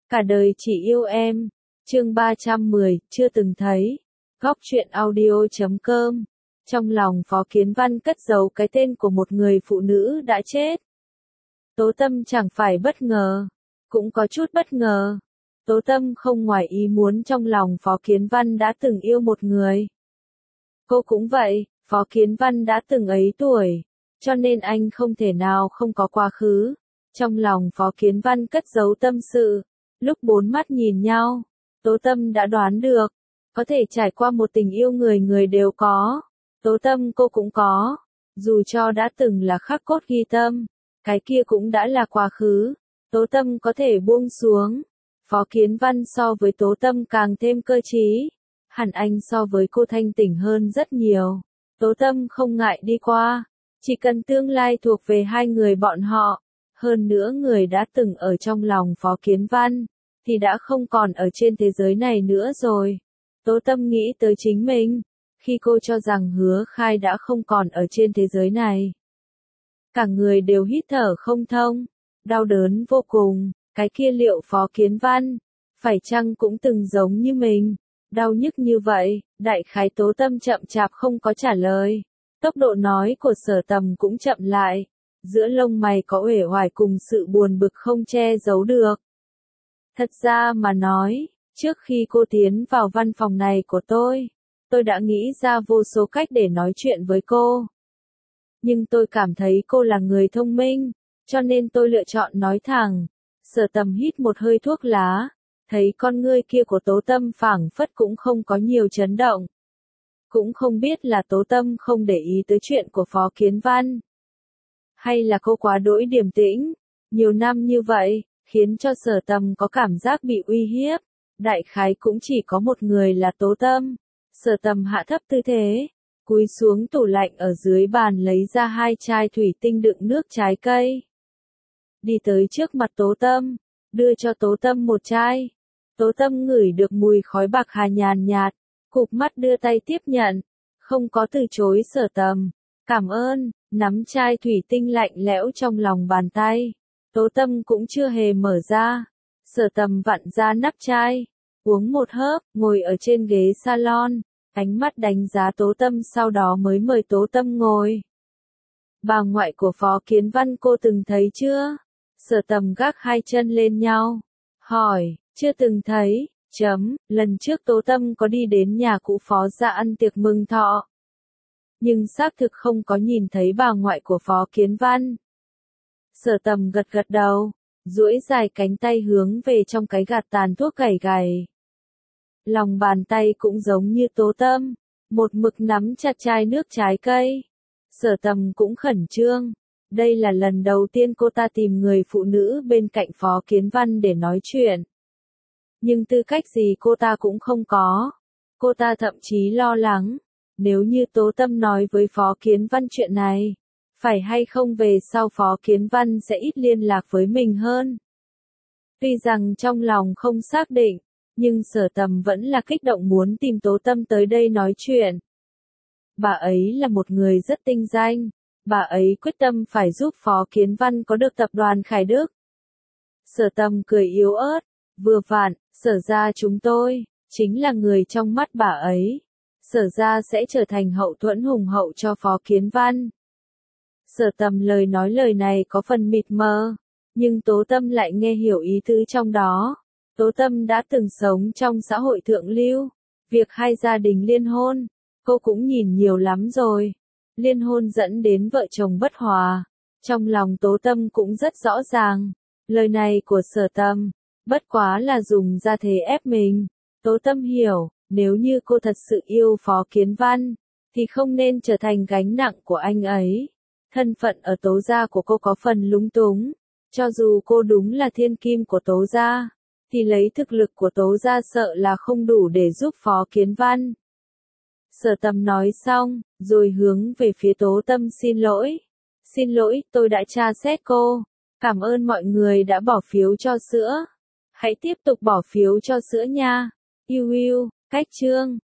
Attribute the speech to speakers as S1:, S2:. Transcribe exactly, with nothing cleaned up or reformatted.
S1: Cả đời chỉ yêu em. Chương ba trăm mười, chưa từng thấy. Góc truyện audio chấm com. Trong lòng Phó Kiến Văn cất giấu cái tên của một người phụ nữ đã chết. Tố Tâm chẳng phải bất ngờ, cũng có chút bất ngờ. Tố Tâm không ngoài ý muốn trong lòng Phó Kiến Văn đã từng yêu một người. Cô cũng vậy, Phó Kiến Văn đã từng ấy tuổi, cho nên anh không thể nào không có quá khứ. Trong lòng Phó Kiến Văn cất giấu tâm sự, lúc bốn mắt nhìn nhau, Tố Tâm đã đoán được, có thể trải qua một tình yêu người người đều có. Tố Tâm cô cũng có, dù cho đã từng là khắc cốt ghi tâm, cái kia cũng đã là quá khứ. Tố Tâm có thể buông xuống. Phó Kiến Văn so với Tố Tâm càng thêm cơ trí, hẳn anh so với cô thanh tỉnh hơn rất nhiều. Tố Tâm không ngại đi qua, chỉ cần tương lai thuộc về hai người bọn họ. Hơn nữa người đã từng ở trong lòng Phó Kiến Văn, thì đã không còn ở trên thế giới này nữa rồi. Tố Tâm nghĩ tới chính mình, khi cô cho rằng Hứa Khai đã không còn ở trên thế giới này. Cả người đều hít thở không thông, đau đớn vô cùng, cái kia liệu Phó Kiến Văn, phải chăng cũng từng giống như mình, đau nhức như vậy. Đại khái Tố Tâm chậm chạp không có trả lời, tốc độ nói của Sở Tầm cũng chậm lại. Giữa lông mày có uể oải cùng sự buồn bực không che giấu được. Thật ra mà nói, trước khi cô tiến vào văn phòng này của tôi, tôi đã nghĩ ra vô số cách để nói chuyện với cô. Nhưng tôi cảm thấy cô là người thông minh, cho nên tôi lựa chọn nói thẳng. Sở Tầm hít một hơi thuốc lá, thấy con ngươi kia của Tố Tâm phảng phất cũng không có nhiều chấn động. Cũng không biết là Tố Tâm không để ý tới chuyện của Phó Kiến Văn, hay là cô quá đỗi điềm tĩnh, nhiều năm như vậy, khiến cho Sở Tầm có cảm giác bị uy hiếp. Đại khái cũng chỉ có một người là Tố Tâm. Sở Tầm hạ thấp tư thế, cúi xuống tủ lạnh ở dưới bàn lấy ra hai chai thủy tinh đựng nước trái cây. Đi tới trước mặt Tố Tâm, đưa cho Tố Tâm một chai. Tố Tâm ngửi được mùi khói bạc hà nhàn nhạt, cụp mắt đưa tay tiếp nhận, không có từ chối Sở Tầm. Cảm ơn, nắm chai thủy tinh lạnh lẽo trong lòng bàn tay. Tố Tâm cũng chưa hề mở ra. Sở Tầm vặn ra nắp chai, uống một hớp, ngồi ở trên ghế salon, ánh mắt đánh giá Tố Tâm sau đó mới mời Tố Tâm ngồi. Bà ngoại của Phó Kiến Văn cô từng thấy chưa? Sở Tầm gác hai chân lên nhau, hỏi, chưa từng thấy, chấm, lần trước Tố Tâm có đi đến nhà cụ Phó ra ăn tiệc mừng thọ, nhưng xác thực không có nhìn thấy bà ngoại của Phó Kiến Văn. Sở Tầm gật gật đầu, duỗi dài cánh tay hướng về trong cái gạt tàn thuốc gảy gảy. Lòng bàn tay cũng giống như Tố Tâm, một mực nắm chặt chai nước trái cây. Sở Tầm cũng khẩn trương, đây là lần đầu tiên cô ta tìm người phụ nữ bên cạnh Phó Kiến Văn để nói chuyện. Nhưng tư cách gì cô ta cũng không có. Cô ta thậm chí lo lắng, nếu như Tố Tâm nói với Phó Kiến Văn chuyện này, phải hay không về sau Phó Kiến Văn sẽ ít liên lạc với mình hơn. Tuy rằng trong lòng không xác định, nhưng Sở Tầm vẫn là kích động muốn tìm Tố Tâm tới đây nói chuyện. Bà ấy là một người rất tinh danh, bà ấy quyết tâm phải giúp Phó Kiến Văn có được tập đoàn Khải Đức. Sở Tầm cười yếu ớt, vừa vặn, Sở ra chúng tôi, chính là người trong mắt bà ấy. Sở ra sẽ trở thành hậu thuẫn hùng hậu cho Phó Kiến Văn. Sở Tầm lời nói lời này có phần mịt mờ, nhưng Tố Tâm lại nghe hiểu ý tứ trong đó. Tố Tâm đã từng sống trong xã hội thượng lưu, việc hai gia đình liên hôn, cô cũng nhìn nhiều lắm rồi. Liên hôn dẫn đến vợ chồng bất hòa, trong lòng Tố Tâm cũng rất rõ ràng. Lời này của Sở Tầm, bất quá là dùng ra thế ép mình. Tố Tâm hiểu, nếu như cô thật sự yêu Phó Kiến Văn, thì không nên trở thành gánh nặng của anh ấy. Thân phận ở Tố gia của cô có phần lúng túng, cho dù cô đúng là thiên kim của Tố gia, thì lấy thực lực của Tố gia sợ là không đủ để giúp Phó Kiến Văn. Sở Tầm nói xong, rồi hướng về phía Tố Tâm xin lỗi. Xin lỗi, tôi đã tra xét cô. Cảm ơn mọi người đã bỏ phiếu cho sữa. Hãy tiếp tục bỏ phiếu cho sữa nha. Yêu yêu, cách chương.